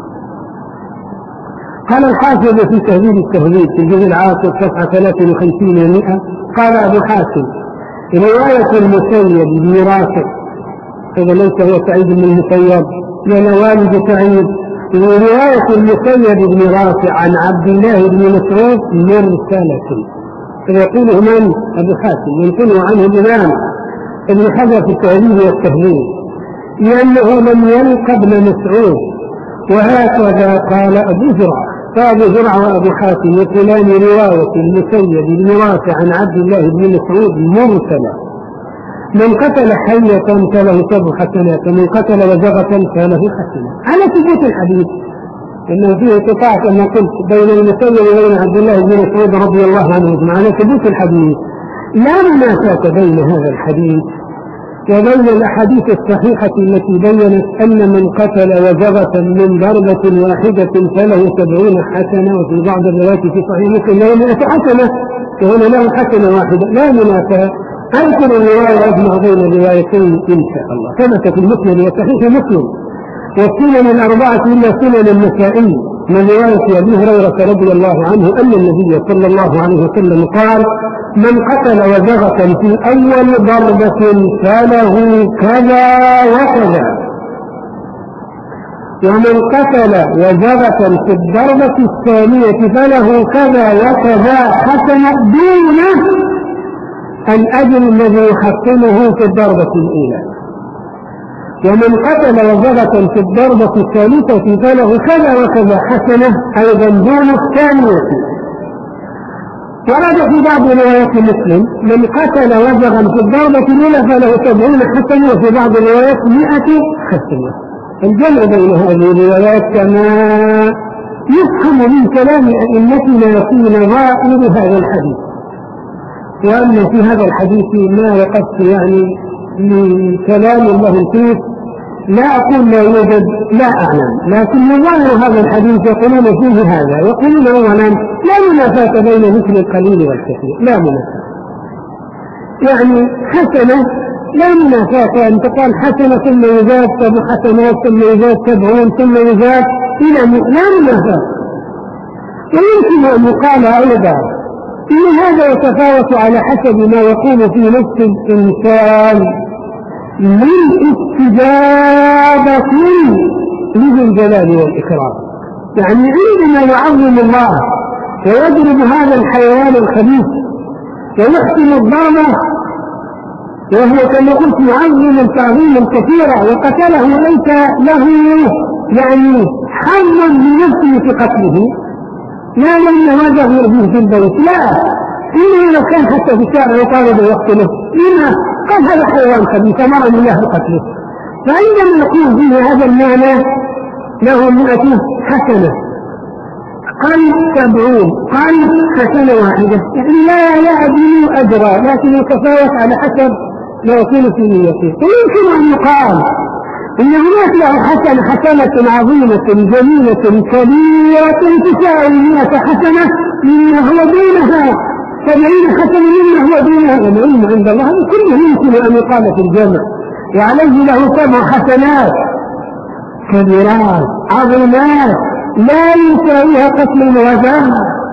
[SPEAKER 1] قال الحافظ في تهذيب التهذيب في الجزء العاشر صفحة ثلاثة وخمسين ومائة: قال أبو حاتم: رواية المسيب بن رافع، هذا ليس هو سعيد بن المسيب لأن والد سعيد، رواية المسيب بن رافع عن عبد الله بن مسعود مرسلة. فيقوله من؟ أبو حاتم، ينقله عنه الإمام ابن حجر في التهذيب والتهذيب، لأنه لم يلق ابن مسعود. وهكذا قال أبو زرعة. فأبو زرعة وأبو حاتم يقولان رواية المسيب بن رافع عن عبد الله بن مسعود مرسلة. من قتل حية فله سبع حسنات، ومن قتل وزغة فله حسنة. على ثبوت الحديث إنه فيه قطاع كما قلت بين المسيب وبين عبد الله بن مسعود رضي الله عنه، على ثبوت الحديث لا منافاة بين هذا الحديث وبين الأحاديث الصحيحة التي بينت أن من قتل وزغة من ضربة واحدة فله سبعون حسنة، وفي بعض الروايات في صحيح مسلم له مئة حسنة، وهنا له حسنة واحدة، لا منافاة. أذكر الرواية أجمع بين الروايتين إن شاء الله. ثبت في المسند وصحيح مسلم والسنن الأربعة إلا سنن النسائي من رواية أبي هريرة رضي الله عنه أن النبي صلى الله عليه وسلم قال: من قتل وزغة في أول ضربة فله كذا وكذا، ومن قتل وجرة في الضربة الثانية فله كذا وكذا حسنة دون الأجر الذي يحسنه في الضربة الأولى. ومن قتل وجرة في الضربة الثالثة فله كذا وكذا حسنة أيضا دون الثانية. ورد في بعض روايات مسلم من قتل وجرا في الضربة الأولى فله سبعون حسنة وفي بعض الروايات مئة حسنة. الجمع بين هذه الروايات كما يفهم من كلام أئمتنا في نظائر هذا الحديث، وأن في هذا الحديث ما يقص يعني من كلام الله فيه لا أقول لا يوجد لا أعلم، لكن نظائر هذا الحديث يقولون فيه هذا، يقولون أولا لا منافاة بين مثل القليل والكثير، لا منافاة، يعني حسنة لا منافاة أن تقال حسنة ثم يزاد سبع حسنات ثم يزاد سبعون ثم يزاد إلى لا منافاة. ويمكن أن يقال أيضا إن هذا يتفاوت على حسب ما يكون في نفس الإنسان من استجابة لذي الجلال والإكرام. يعني عندما يعظم الله ويضرب هذا الحيوان الخبيث ويحسن الضربة وهو كما قلت يعظم تعظيما كثيرا وقتله ليس له يعني حظا لنفسه في قتله، لا لأن هذا يرضيه في البيت، لا، إنه لو كان حتى في الشارع يطالب يقتله، لما قال هذا حيوان خبيث أمر الله بقتله. فعندما نقول فيه هذا المعنى له مئة حسنة، قال سبعون، قال حسنة واحدة، يعني لا يعدل أجرا، لكن يتفاوت على حسب ما يكون في نيته. ويمكن أن يقال إن هناك له حسنة حسنة عظيمة جميلة كبيرة تساوي مئة حسنة مما هو دونها، سبعين حسنة مما هو دونها، والعلم عند الله كله يمكن أن يقال في الجامع، وعليه له سبع حسنات كبيرات عظيمات لا يساويها قتل الوزن.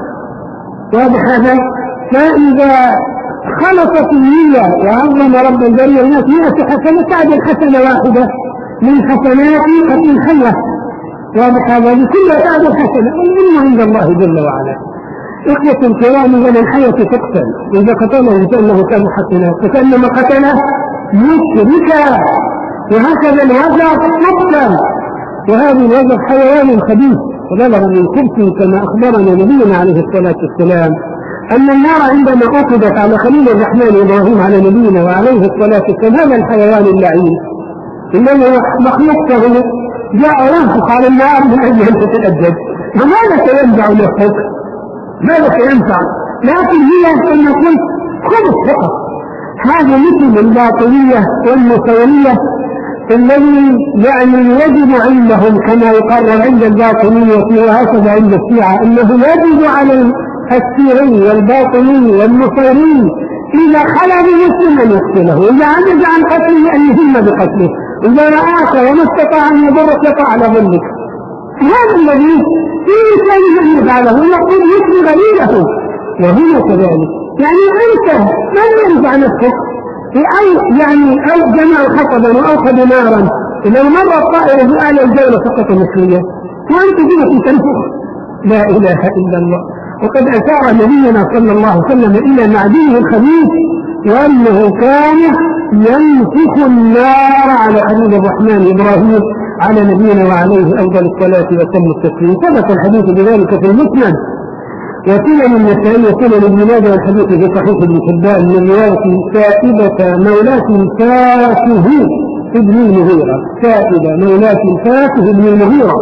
[SPEAKER 1] واضح هذا؟ فإذا خلصت النية وعظم رب البرية الناس مئة حسنة تعدل حسنة واحدة من حسنات قتل الحية. واضح هذا؟ لكل تعدل حسنة، والعلم عند الله جل وعلا. إخوة الكرام، من الحية تقتل إذا قتله فإنه كان حسنا، فكأنما قتله مشركا، وهكذا الوزر مقتل، وهذا الوزر حيوان خبيث وبلغ من كبت كما أخبرنا نبينا عليه الصلاة والسلام أن النار عندما أوقدت على خليل الرحمن إبراهيم على نبينا وعليه الصلاة والسلام هذا الحيوان اللعين إنه مخلوقه جاء ينفق على النار من أجل أن تتأدب، وماذا سينفع نفسك؟ ماذا سينفع؟ لكن هي كما قلت خبث فقط. هذا مثل الباطنية والمساوية الذي يعني يجب عندهم كما يقرر عند الباطنية وهكذا عند الشيعة أنه يجب على السيري والباطني والمسيري إذا خلى بمسلم أن يقتله، إذا عجز عن قتله أن يهم بقتله، إذا رآك وما استطاع أن يضرك يقع على ظلك. هذا الذي في إنسانه أن يفعله يقول يسمي غليله، وهو كذلك. يعني أنت من ينفع نفسك أو يعني أو جمع حطبا وأوقد نارا، لو مر الطائر في أعلى الجولة سقط مسليا وأنت جنة تنفع. لا إله إلا الله. وقد أشار نبينا صلى الله عليه وسلم إلى معدنه الخبيث وأنه كان ينفخ النار على خليل الرحمن إبراهيم على نبينا وعليه أفضل الصلاة وتم التسليم. ثبت الحديث بذلك في المسند وسنن النسائي وسنن ابن ماجه والحديث في صحيح ابن حبان من رواية سائبة مولاة فاته ابن المغيرة، سائبة مولاة فاته ابن المغيرة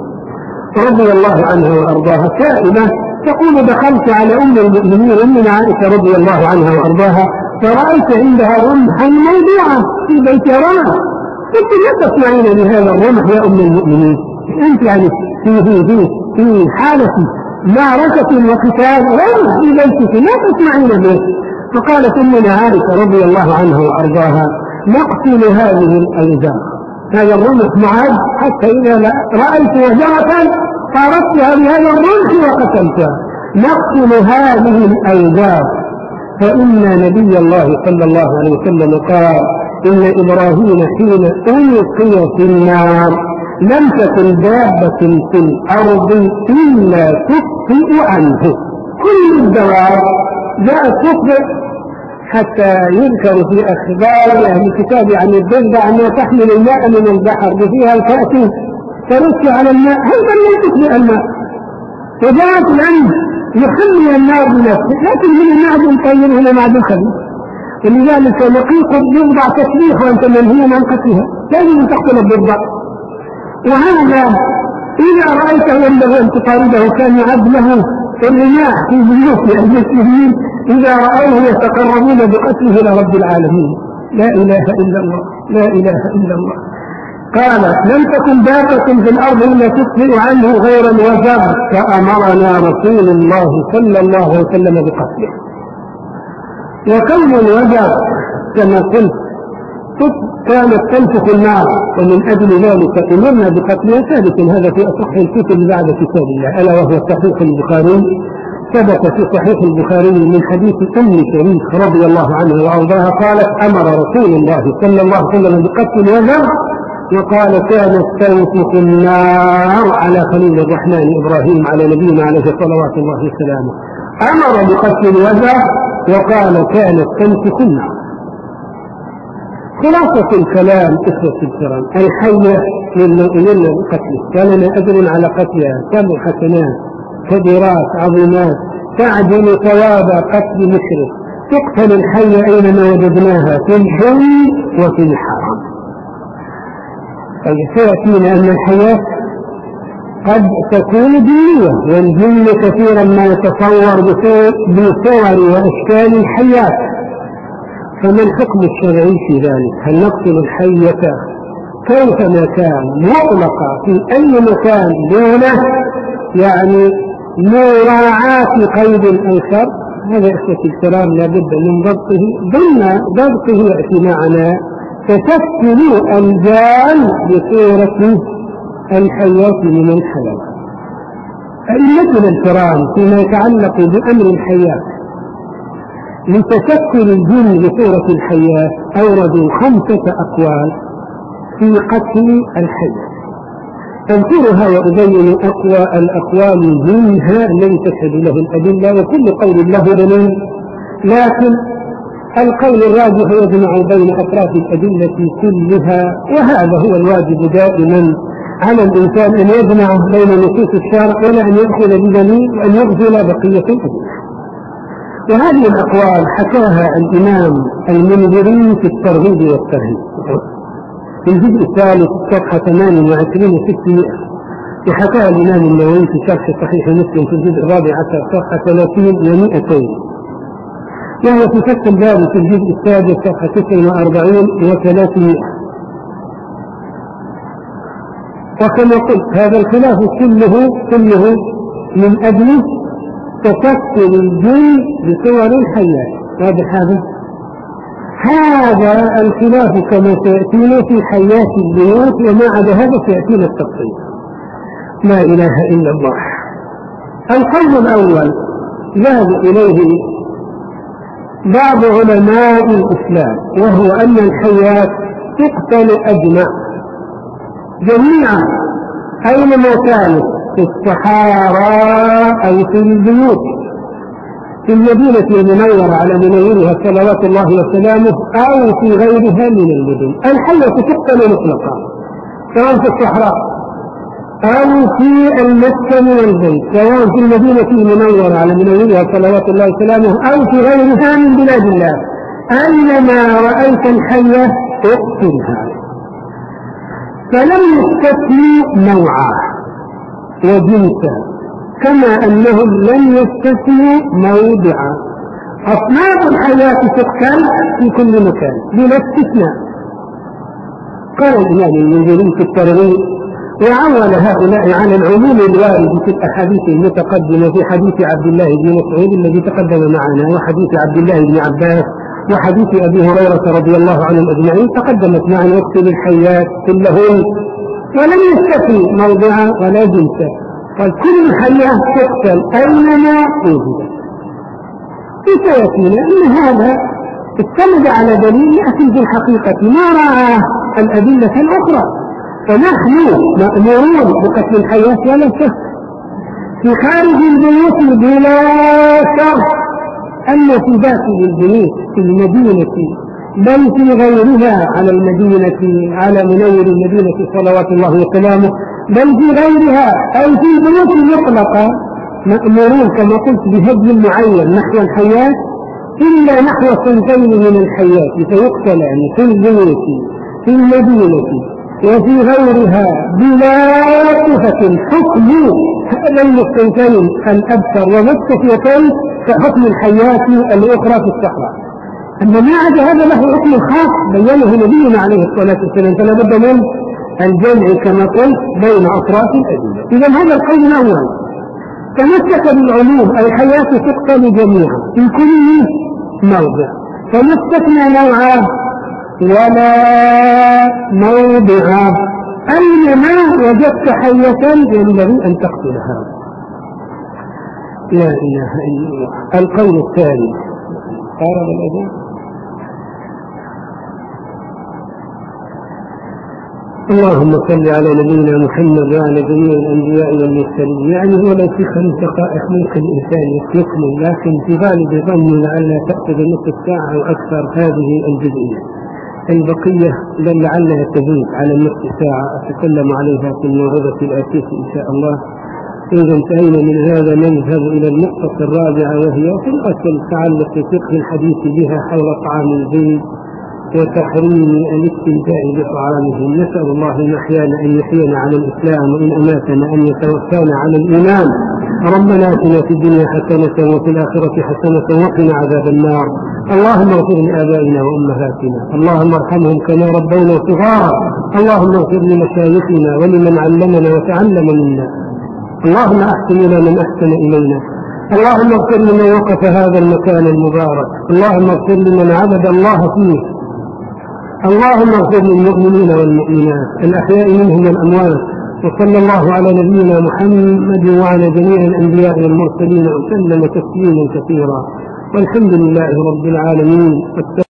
[SPEAKER 1] رضي الله عنها وأرضاها. سائبة تقول دخلت على أم المؤمنين أمنا عائشة رضي الله عنها وأرضاها فرأيت عندها رمحا موضوعا في بيت رمح، قلت لا تسمعين بهذا الرمح يا أم المؤمنين؟ أنت يعني في في في في حالة معركة وقتال رمح في بيتك لا تسمعين به. فقالت أمنا عائشة رضي الله عنها وأرضاها نقتل هذه الأيدام، هذا الرمح معد حتى إذا رأيت وجرة قاربتها بهذا الرمح وقتلتها، نقتل هذه الأيدام. فإن نبي الله صلى الله عليه وسلم قال إن إبراهيم حين ألقي في النار لم تكن دابة في الأرض إلا تخطئ عنه. كل الدواب جاءت تخطئ، حتى يذكر في أخبار أهل الكتاب عن الضفدع أنها تحمل الماء من البحر بفيها الكأس ترش على الماء، هذا لا تخطئ الماء. وجاءت الأنف يخلي النار بنفسه، لكن من معدن طيب هنا معدن خبيث، ولذلك لقيق الضفدع تسبيح وأنت منهي عن قتلها، لازم تقتل الضفدع. وهذا إذا رأيته ينبغي أن تطارده، كان يعد له الرماح في بيوت المسلمين إذا رأوه يتقربون بقتله إلى رب العالمين. لا إله إلا الله، لا إله إلا الله. قال لم تكن دابة في الأرض إلا تخطئ عنه غير الوزر، فأمرنا رسول الله صلى الله عليه وسلم بقتله. وكون الوزر كما قلت كانت تنفخ النار، ومن أجل ذلك أمرنا بقتلها. ثابت هذا في أصح الكتب بعد كتاب الله، ألا وهو صحيح البخاري. ثبت في صحيح البخاري من حديث أم شريك رضي الله عنها وأرضاها قالت أمر رسول الله صلى الله عليه وسلم بقتل الوزر، وقال كانت تنفخ النار على خليل الرحمن إبراهيم على نبينا عليه صلوات الله وسلامه. أمر بقتل الوزر وقال كانت تنفخ النار. خلاصة الكلام إخوة الكرام، الحية للمؤمنين بقتله، ولنا أجر على قتلها سبع حسنات كبيرات عظيمات تعدل ثواب قتل مشرك. تقتل الحية أينما وجدناها، في الحل وفي الحرام. سيأتينا أن الحياة قد تكون جنية، والجن كثيرا ما يتصور بصور وأشكال الحيات، فما الحكم الشرعي في ذلك؟ هل نقتل الحية كيفما كان مطلقة في أي مكان دونه، يعني مراعاة قيد الأنشر؟ هذا إخوة الكرام لابد من ضبطه. ضمن ضبطه يأتي معنا تشكل الجان بصورة الحياة من الحياة. أئمتنا الكرام فيما يتعلق بأمر الحياة لتشكل الجن بصورة الحياة أوردوا خمسة أقوال في قتل الحياة. أذكرها وأبين أقوى الأقوال منها الذي تشهد له الأدلة، وكل قول له دليل، لكن القول الراجح يجمع بين أطراف الأدلة كلها، وهذا هو الواجب دائما على الإنسان أن يجمع بين نصوص الشارع ولا أن يأخذ بدليل وأن يغفل بقية الأدلة. وهذه الأقوال حكاها الإمام المنذري في الترغيب والترهيب في الجزء الثالث صفحة ثمانية وعشرين وستمائة، وحكاها الإمام النووي في شرح صحيح مسلم في الجزء الرابع عشر صفحة ثلاثين ومائتين، وهو في فتح الباب في الجزء السادس صفحة تسعة وأربعين وثلاثمائة. وكما قلت هذا الخلاف كله كله من أجل تشكل الجن بصور الحياة. هذا هذا هذا الخلاف كما سيأتينا في حياة البيوت، وما عدا هذا سيأتينا التفصيل. لا إله إلا الله. القول الأول ذهب إليه بعض علماء الإسلام، وهو أن الحياة تقتل أجمع جميعا أينما كانت، في الصحارى أو في البيوت، في المدينة المنورة على منورها صلوات الله وسلامه أو في غيرها من المدن. الحية تقتل مطلقا سواء في الصحراء أو في المسكن والبيت، سواء في المدينة المنورة على منورها صلوات الله وسلامه أو في غيرها من بلاد الله. أينما رأيت الحية اقتلها. فلم يستثنوا نوعا وجنسا، كما أنهم لم يستثنوا موضعا. أصناف الحياة تقتل في كل مكان بلا استثناء. قال الإمام المنذري في الترغيب: وعول هؤلاء على العموم الوارد في الأحاديث المتقدمة في حديث عبد الله بن مسعود الذي تقدم معنا، وحديث عبد الله بن عباس، وحديث أبي هريرة رضي الله عنهم أجمعين تقدمت معنا. يقتل الحيات كلهن ولم يستثني موضعا ولا جنسا، قال كل حياة تقتل أينما وجدت. سيأتينا أن هذا استند على دليل يأتي في الحقيقة ما رأى الأدلة الأخرى، فنحن مأمورون بقتل الحياة ولا شك في خارج البيوت بلا شك. أما في داخل البيوت في المدينة بل في غيرها على المدينة على منور المدينة صلوات الله وسلامه، بل في غيرها أو في البيوت المطلقة مأمورون كما قلت بهدي معين نحو الحياة، إلا نحو صنفين من الحياة فيقتلان في البيوت في المدينة وفي غيرها بلا صفة حكم هذين الصنفين الأبتر ومكتفيتين كحكم الحياة الأخرى في الصحراء. أما ما عدا هذا له حكم خاص بينه نبينا عليه الصلاة والسلام، فلا بد من الجمع كما قلت بين أطراف الأدلة. إذا هذا القول الأول تمسك بالعموم الحياة تقتل جميعا في كل موضع، فمسكنا نوعا ولا موضع، أينما وجدت حية ينبغي أن تقتلها. لا إله إلا الله. القول الثاني قارب الأذان. اللهم صل على نبينا محمد وعلى جميع الأنبياء والمرسلين. يعني هو لو في خمس دقائق ممكن الإنسان يكمل، لكن في غالب ظني لعلها تأخذ نصف ساعة أو أكثر هذه الجزئية. البقية لعلها تزيد على نصف ساعة أتكلم عليها في الموعظة الآتية إن شاء الله. إذا انتهينا من هذا نذهب إلى النقطة الرابعة، وهي طريقة التعلق بفقه الحديث بها حول طعام البيت وتحريم الاستمتاع بطعامهم. نسأل الله إن أحيانا أن يحيينا على الإسلام، وإن أماتنا أن يتوفانا على الإيمان. ربنا آتنا في الدنيا حسنة وفي الآخرة حسنة وقنا عذاب النار. اللهم اغفر لآبائنا وأمهاتنا، اللهم ارحمهم كما ربونا صغارا. اللهم اغفر لمشايخنا ولمن علمنا وتعلم منا. اللهم أحسن إلى من أحسن إلينا. اللهم اغفر لمن وقف هذا المكان المبارك. اللهم اغفر لمن عبد الله فيه. اللهم اغفر للمؤمنين والمؤمنات الأحياء منهم والأموات. وصلى الله على نبينا محمد وعلى جميع الأنبياء والمرسلين وسلم تسليما كثيرا، والحمد لله رب العالمين.